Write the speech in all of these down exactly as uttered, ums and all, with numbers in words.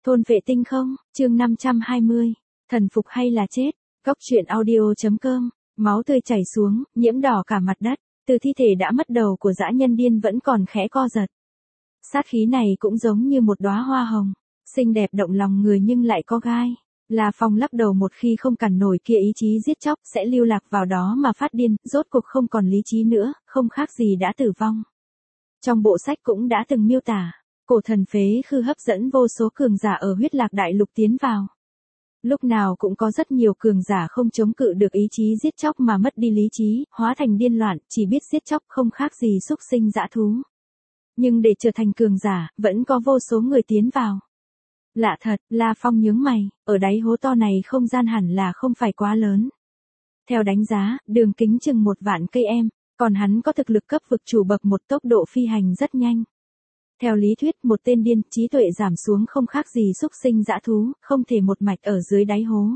Thôn vệ tinh không, chương năm trăm hai mươi. Thần phục hay là chết? Góc truyện audio.com. Máu tươi chảy xuống, nhiễm đỏ cả mặt đất. Từ thi thể đã mất đầu của dã nhân điên vẫn còn khẽ co giật. Sát khí này cũng giống như một đóa hoa hồng, xinh đẹp động lòng người nhưng lại có gai. La Phong lắc đầu, một khi không cản nổi kia ý chí giết chóc sẽ lưu lạc vào đó mà phát điên, rốt cuộc không còn lý trí nữa, không khác gì đã tử vong. Trong bộ sách cũng đã từng miêu tả, cổ thần phế khư hấp dẫn vô số cường giả ở huyết lạc đại lục tiến vào. Lúc nào cũng có rất nhiều cường giả không chống cự được ý chí giết chóc mà mất đi lý trí, hóa thành điên loạn, chỉ biết giết chóc không khác gì súc sinh dã thú. Nhưng để trở thành cường giả, vẫn có vô số người tiến vào. Lạ thật, La Phong nhướng mày, ở đáy hố to này không gian hẳn là không phải quá lớn. Theo đánh giá, đường kính chừng một vạn cây em, còn hắn có thực lực cấp vực chủ bậc một, tốc độ phi hành rất nhanh. Theo lý thuyết, một tên điên, trí tuệ giảm xuống không khác gì súc sinh dã thú, không thể một mạch ở dưới đáy hố.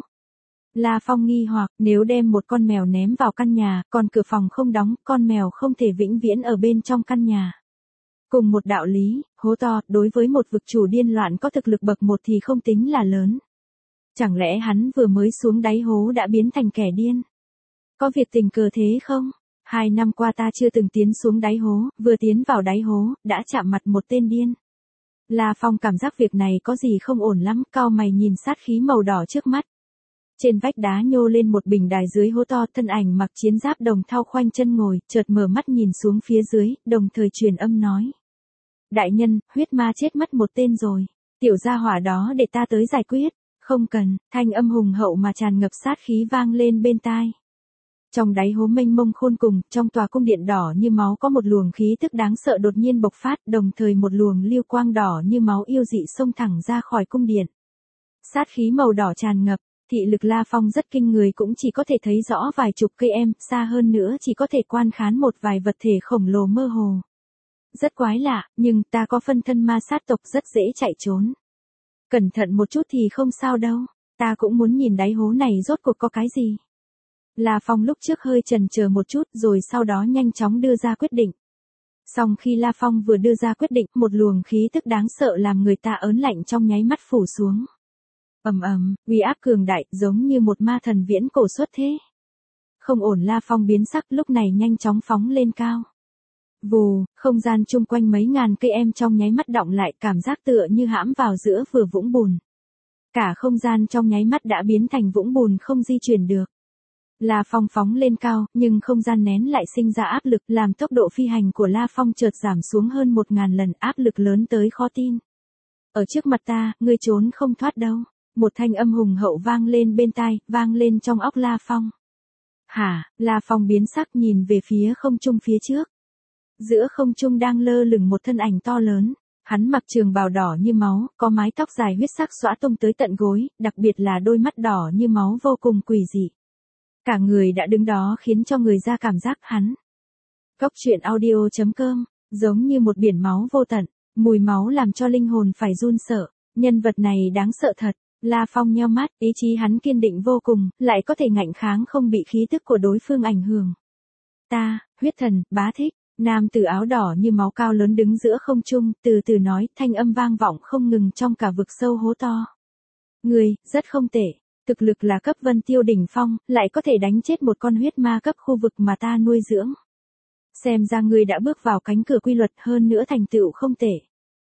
La Phong nghi hoặc, nếu đem một con mèo ném vào căn nhà, còn cửa phòng không đóng, con mèo không thể vĩnh viễn ở bên trong căn nhà. Cùng một đạo lý, hố to, đối với một vực chủ điên loạn có thực lực bậc một thì không tính là lớn. Chẳng lẽ hắn vừa mới xuống đáy hố đã biến thành kẻ điên? Có việc tình cờ thế không? Hai năm qua ta chưa từng tiến xuống đáy hố, vừa tiến vào đáy hố, đã chạm mặt một tên điên. La Phong cảm giác việc này có gì không ổn lắm, cau mày nhìn sát khí màu đỏ trước mắt. Trên vách đá nhô lên một bình đài dưới hố to, thân ảnh mặc chiến giáp đồng thau khoanh chân ngồi, chợt mở mắt nhìn xuống phía dưới, đồng thời truyền âm nói. Đại nhân, huyết ma chết mất một tên rồi. Tiểu gia hỏa đó để ta tới giải quyết. Không cần, thanh âm hùng hậu mà tràn ngập sát khí vang lên bên tai. Trong đáy hố mênh mông khôn cùng, trong tòa cung điện đỏ như máu có một luồng khí tức đáng sợ đột nhiên bộc phát, đồng thời một luồng lưu quang đỏ như máu yêu dị xông thẳng ra khỏi cung điện. Sát khí màu đỏ tràn ngập, thị lực La Phong rất kinh người, cũng chỉ có thể thấy rõ vài chục cây em, xa hơn nữa chỉ có thể quan khán một vài vật thể khổng lồ mơ hồ. Rất quái lạ, nhưng ta có phân thân ma sát tộc, rất dễ chạy trốn. Cẩn thận một chút thì không sao đâu, ta cũng muốn nhìn đáy hố này rốt cuộc có cái gì. La Phong lúc trước hơi chần chờ một chút rồi sau đó nhanh chóng đưa ra quyết định. Song khi La Phong vừa đưa ra quyết định, một luồng khí tức đáng sợ làm người ta ớn lạnh trong nháy mắt phủ xuống. Ầm ầm, uy áp cường đại, giống như một ma thần viễn cổ xuất thế. Không ổn, La Phong biến sắc, lúc này nhanh chóng phóng lên cao. Vù, không gian chung quanh mấy ngàn cây em trong nháy mắt đọng lại, cảm giác tựa như hãm vào giữa vừa vũng bùn. Cả không gian trong nháy mắt đã biến thành vũng bùn không di chuyển được. La Phong phóng lên cao, nhưng không gian nén lại sinh ra áp lực, làm tốc độ phi hành của La Phong chợt giảm xuống hơn một ngàn lần, áp lực lớn tới khó tin. Ở trước mặt ta, ngươi trốn không thoát đâu. Một thanh âm hùng hậu vang lên bên tai, vang lên trong óc La Phong. Hả? La Phong biến sắc nhìn về phía không trung phía trước. Giữa không trung đang lơ lửng một thân ảnh to lớn. Hắn mặc trường bào đỏ như máu, có mái tóc dài huyết sắc xõa tung tới tận gối, đặc biệt là đôi mắt đỏ như máu vô cùng quỷ dị. Cả người đã đứng đó khiến cho người ra cảm giác hắn. Góc truyện audio.com, giống như một biển máu vô tận, mùi máu làm cho linh hồn phải run sợ, nhân vật này đáng sợ thật. La Phong nheo mắt, ý chí hắn kiên định vô cùng, lại có thể ngạnh kháng không bị khí tức của đối phương ảnh hưởng. Ta, huyết thần, bá thích. Nam tử áo đỏ như máu cao lớn đứng giữa không trung, từ từ nói, thanh âm vang vọng không ngừng trong cả vực sâu hố to. Người, rất không tệ, thực lực là cấp Vân Tiêu đỉnh phong, lại có thể đánh chết một con huyết ma cấp khu vực mà ta nuôi dưỡng. Xem ra ngươi đã bước vào cánh cửa quy luật, hơn nữa thành tựu không tệ.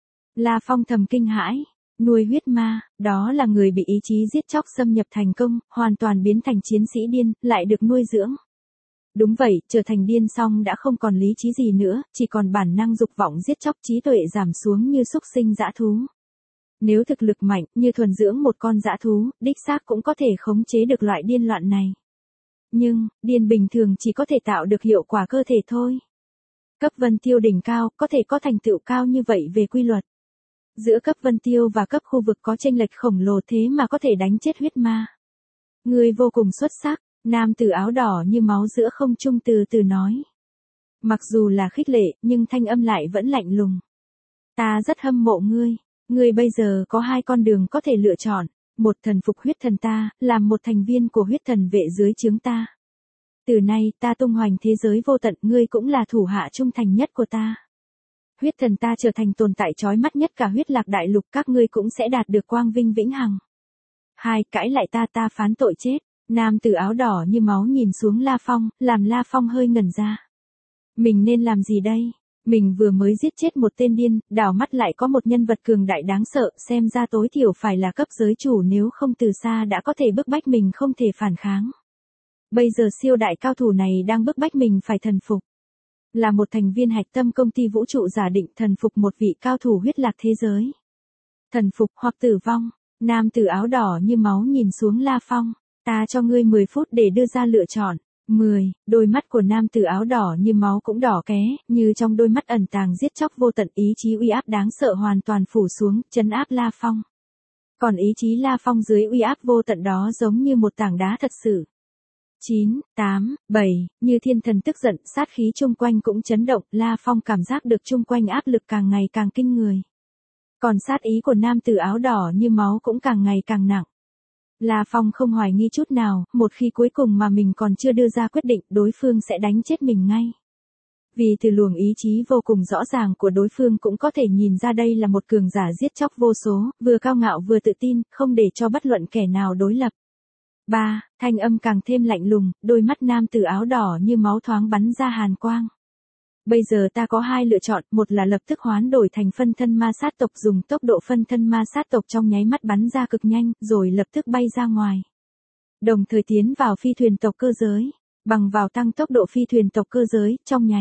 La Phong thầm kinh hãi, nuôi huyết ma, đó là người bị ý chí giết chóc xâm nhập thành công, hoàn toàn biến thành chiến sĩ điên, lại được nuôi dưỡng. Đúng vậy, trở thành điên xong đã không còn lý trí gì nữa, chỉ còn bản năng dục vọng giết chóc, trí tuệ giảm xuống như súc sinh dã thú. Nếu thực lực mạnh, như thuần dưỡng một con dã thú, đích xác cũng có thể khống chế được loại điên loạn này. Nhưng, điên bình thường chỉ có thể tạo được hiệu quả cơ thể thôi. Cấp Vân Tiêu đỉnh cao, có thể có thành tựu cao như vậy về quy luật. Giữa cấp Vân Tiêu và cấp khu vực có chênh lệch khổng lồ, thế mà có thể đánh chết huyết ma. Người vô cùng xuất sắc. Nam tử áo đỏ như máu giữa không trung từ từ nói. Mặc dù là khích lệ, nhưng thanh âm lại vẫn lạnh lùng. Ta rất hâm mộ ngươi. Ngươi bây giờ có hai con đường có thể lựa chọn. Một, thần phục huyết thần ta, làm một thành viên của huyết thần vệ dưới trướng ta. Từ nay, ta tung hoành thế giới vô tận, ngươi cũng là thủ hạ trung thành nhất của ta. Huyết thần ta trở thành tồn tại chói mắt nhất cả huyết lạc đại lục, các ngươi cũng sẽ đạt được quang vinh vĩnh hằng. Hai, cãi lại ta, ta phán tội chết. Nam tử áo đỏ như máu nhìn xuống La Phong, làm La Phong hơi ngẩn ra. Mình nên làm gì đây? Mình vừa mới giết chết một tên điên, đảo mắt lại có một nhân vật cường đại đáng sợ, xem ra tối thiểu phải là cấp giới chủ, nếu không từ xa đã có thể bức bách mình không thể phản kháng. Bây giờ siêu đại cao thủ này đang bức bách mình phải thần phục. Là một thành viên hạch tâm công ty vũ trụ giả định thần phục một vị cao thủ huyết lạc thế giới. Thần phục hoặc tử vong. Nam tử áo đỏ như máu nhìn xuống La Phong. Ta cho ngươi mười phút để đưa ra lựa chọn. mười, đôi mắt của nam tử áo đỏ như máu cũng đỏ ké, như trong đôi mắt ẩn tàng giết chóc vô tận, ý chí uy áp đáng sợ hoàn toàn phủ xuống, trấn áp La Phong. Còn ý chí La Phong dưới uy áp vô tận đó giống như một tảng đá thật sự. chín, tám, bảy, như thiên thần tức giận, sát khí chung quanh cũng chấn động, La Phong cảm giác được chung quanh áp lực càng ngày càng kinh người. Còn sát ý của nam tử áo đỏ như máu cũng càng ngày càng nặng. La Phong không hoài nghi chút nào, một khi cuối cùng mà mình còn chưa đưa ra quyết định, đối phương sẽ đánh chết mình ngay. Vì từ luồng ý chí vô cùng rõ ràng của đối phương cũng có thể nhìn ra đây là một cường giả giết chóc vô số, vừa cao ngạo vừa tự tin, không để cho bất luận kẻ nào đối lập. ba. Thanh âm càng thêm lạnh lùng, đôi mắt nam tử áo đỏ như máu thoáng bắn ra hàn quang. Bây giờ ta có hai lựa chọn, một là lập tức hoán đổi thành phân thân ma sát tộc, dùng tốc độ phân thân ma sát tộc trong nháy mắt bắn ra cực nhanh, rồi lập tức bay ra ngoài. Đồng thời tiến vào phi thuyền tộc cơ giới, bằng vào tăng tốc độ phi thuyền tộc cơ giới, trong nháy.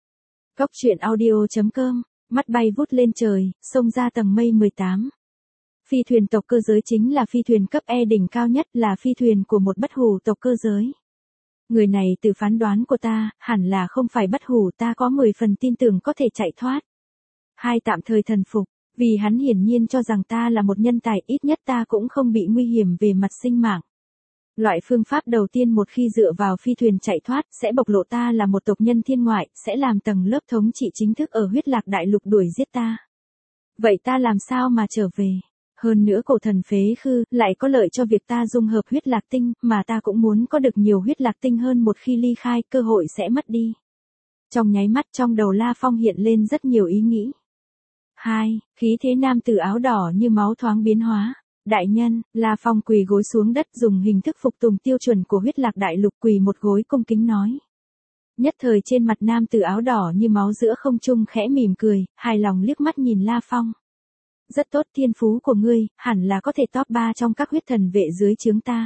Góc truyện audio chấm com, mắt bay vút lên trời, xông ra tầng mây mười tám. Phi thuyền tộc cơ giới chính là phi thuyền cấp E đỉnh cao nhất, là phi thuyền của một bất hủ tộc cơ giới. Người này từ phán đoán của ta, hẳn là không phải bất hủ, ta có mười phần tin tưởng có thể chạy thoát. Hai, tạm thời thần phục, vì hắn hiển nhiên cho rằng ta là một nhân tài, ít nhất ta cũng không bị nguy hiểm về mặt sinh mạng. Loại phương pháp đầu tiên một khi dựa vào phi thuyền chạy thoát, sẽ bộc lộ ta là một tộc nhân thiên ngoại, sẽ làm tầng lớp thống trị chính thức ở huyết lạc đại lục đuổi giết ta. Vậy ta làm sao mà trở về? Hơn nữa cổ thần phế khư, lại có lợi cho việc ta dung hợp huyết lạc tinh, mà ta cũng muốn có được nhiều huyết lạc tinh hơn, một khi ly khai, cơ hội sẽ mất đi. Trong nháy mắt trong đầu La Phong hiện lên rất nhiều ý nghĩ. Hai, khí thế nam tử áo đỏ như máu thoáng biến hóa. Đại nhân, La Phong quỳ gối xuống đất, dùng hình thức phục tùng tiêu chuẩn của huyết lạc đại lục, quỳ một gối cung kính nói. Nhất thời trên mặt nam tử áo đỏ như máu giữa không trung khẽ mỉm cười, hài lòng liếc mắt nhìn La Phong. Rất tốt, thiên phú của ngươi, hẳn là có thể top ba trong các huyết thần vệ dưới trướng ta.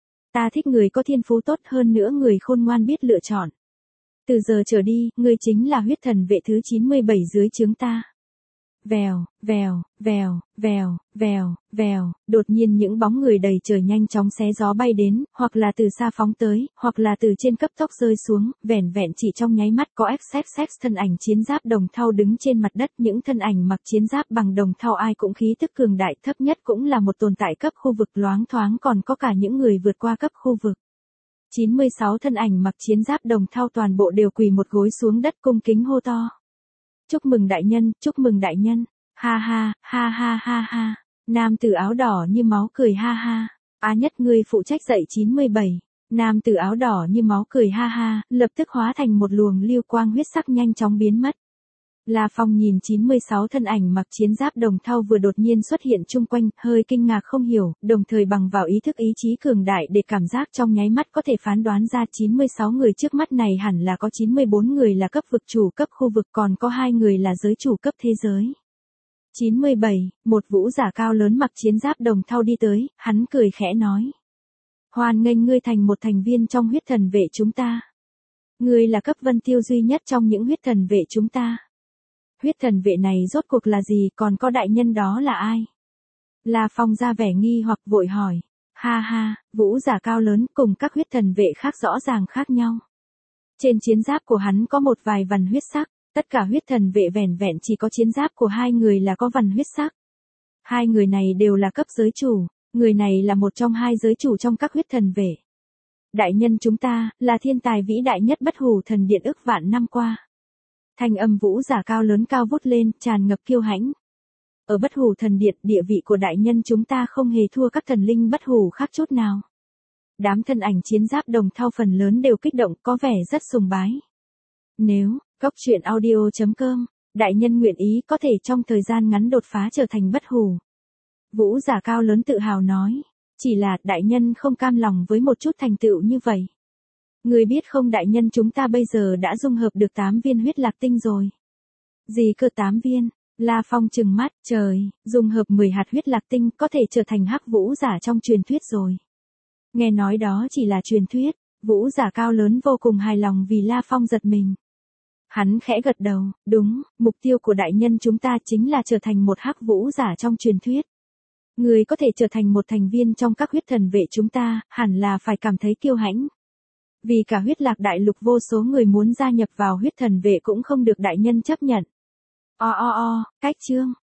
Ta thích người có thiên phú tốt, hơn nữa người khôn ngoan biết lựa chọn. Từ giờ trở đi, ngươi chính là huyết thần vệ thứ chín mươi bảy dưới trướng ta. Vèo, vèo, vèo, vèo, vèo, vèo, đột nhiên những bóng người đầy trời nhanh chóng xé gió bay đến, hoặc là từ xa phóng tới, hoặc là từ trên cấp tốc rơi xuống, vẻn vẹn chỉ trong nháy mắt có ép ép ép thân ảnh chiến giáp đồng thau đứng trên mặt đất, những thân ảnh mặc chiến giáp bằng đồng thau ai cũng khí tức cường đại, thấp nhất cũng là một tồn tại cấp khu vực, loáng thoáng còn có cả những người vượt qua cấp khu vực. chín mươi sáu thân ảnh mặc chiến giáp đồng thau toàn bộ đều quỳ một gối xuống đất cung kính hô to. Chúc mừng đại nhân, chúc mừng đại nhân. Ha ha, ha ha ha ha. Nam tử áo đỏ như máu cười ha ha. Á nhất ngươi phụ trách dạy chín mươi bảy. Nam tử áo đỏ như máu cười ha ha, lập tức hóa thành một luồng lưu quang huyết sắc nhanh chóng biến mất. La Phong nhìn chín mươi sáu thân ảnh mặc chiến giáp đồng thau vừa đột nhiên xuất hiện chung quanh, hơi kinh ngạc không hiểu, đồng thời bằng vào ý thức ý chí cường đại để cảm giác trong nháy mắt có thể phán đoán ra chín mươi sáu người trước mắt này hẳn là có chín mươi bốn người là cấp vực chủ cấp khu vực, còn có hai người là giới chủ cấp thế giới. chín mươi bảy, một vũ giả cao lớn mặc chiến giáp đồng thau đi tới, hắn cười khẽ nói. Hoan nghênh ngươi thành một thành viên trong huyết thần vệ chúng ta. Ngươi là cấp vân tiêu duy nhất trong những huyết thần vệ chúng ta. Huyết thần vệ này rốt cuộc là gì, còn có đại nhân đó là ai? La Phong ra vẻ nghi hoặc vội hỏi. Ha ha, vũ giả cao lớn cùng các huyết thần vệ khác rõ ràng khác nhau. Trên chiến giáp của hắn có một vài vằn huyết sắc, tất cả huyết thần vệ vẻn vẹn chỉ có chiến giáp của hai người là có vằn huyết sắc. Hai người này đều là cấp giới chủ, người này là một trong hai giới chủ trong các huyết thần vệ. Đại nhân chúng ta, là thiên tài vĩ đại nhất bất hủ thần điện ức vạn năm qua. Thanh âm vũ giả cao lớn cao vút lên, tràn ngập kiêu hãnh. Ở bất hủ thần điện, địa vị của đại nhân chúng ta không hề thua các thần linh bất hủ khác chút nào. Đám thân ảnh chiến giáp đồng thau phần lớn đều kích động, có vẻ rất sùng bái. Nếu, góc truyện audio chấm com đại nhân nguyện ý có thể trong thời gian ngắn đột phá trở thành bất hủ. Vũ giả cao lớn tự hào nói, chỉ là đại nhân không cam lòng với một chút thành tựu như vậy. Người biết không, đại nhân chúng ta bây giờ đã dung hợp được tám viên huyết lạc tinh rồi. Gì cơ tám viên? La Phong trừng mắt, trời, dung hợp mười hạt huyết lạc tinh có thể trở thành hắc vũ giả trong truyền thuyết rồi. Nghe nói đó chỉ là truyền thuyết, vũ giả cao lớn vô cùng hài lòng vì La Phong giật mình. Hắn khẽ gật đầu, đúng, mục tiêu của đại nhân chúng ta chính là trở thành một hắc vũ giả trong truyền thuyết. Người có thể trở thành một thành viên trong các huyết thần vệ chúng ta, hẳn là phải cảm thấy kiêu hãnh. Vì cả huyết lạc đại lục vô số người muốn gia nhập vào huyết thần vệ cũng không được đại nhân chấp nhận. O o o, cách chương.